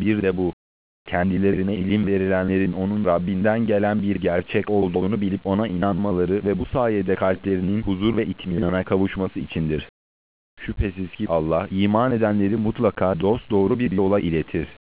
Bir de bu, kendilerine ilim verilenlerin onun Rabbinden gelen bir gerçek olduğunu bilip ona inanmaları ve bu sayede kalplerinin huzur ve itminana kavuşması içindir. Şüphesiz ki Allah, iman edenleri mutlaka dosdoğru bir yola iletir.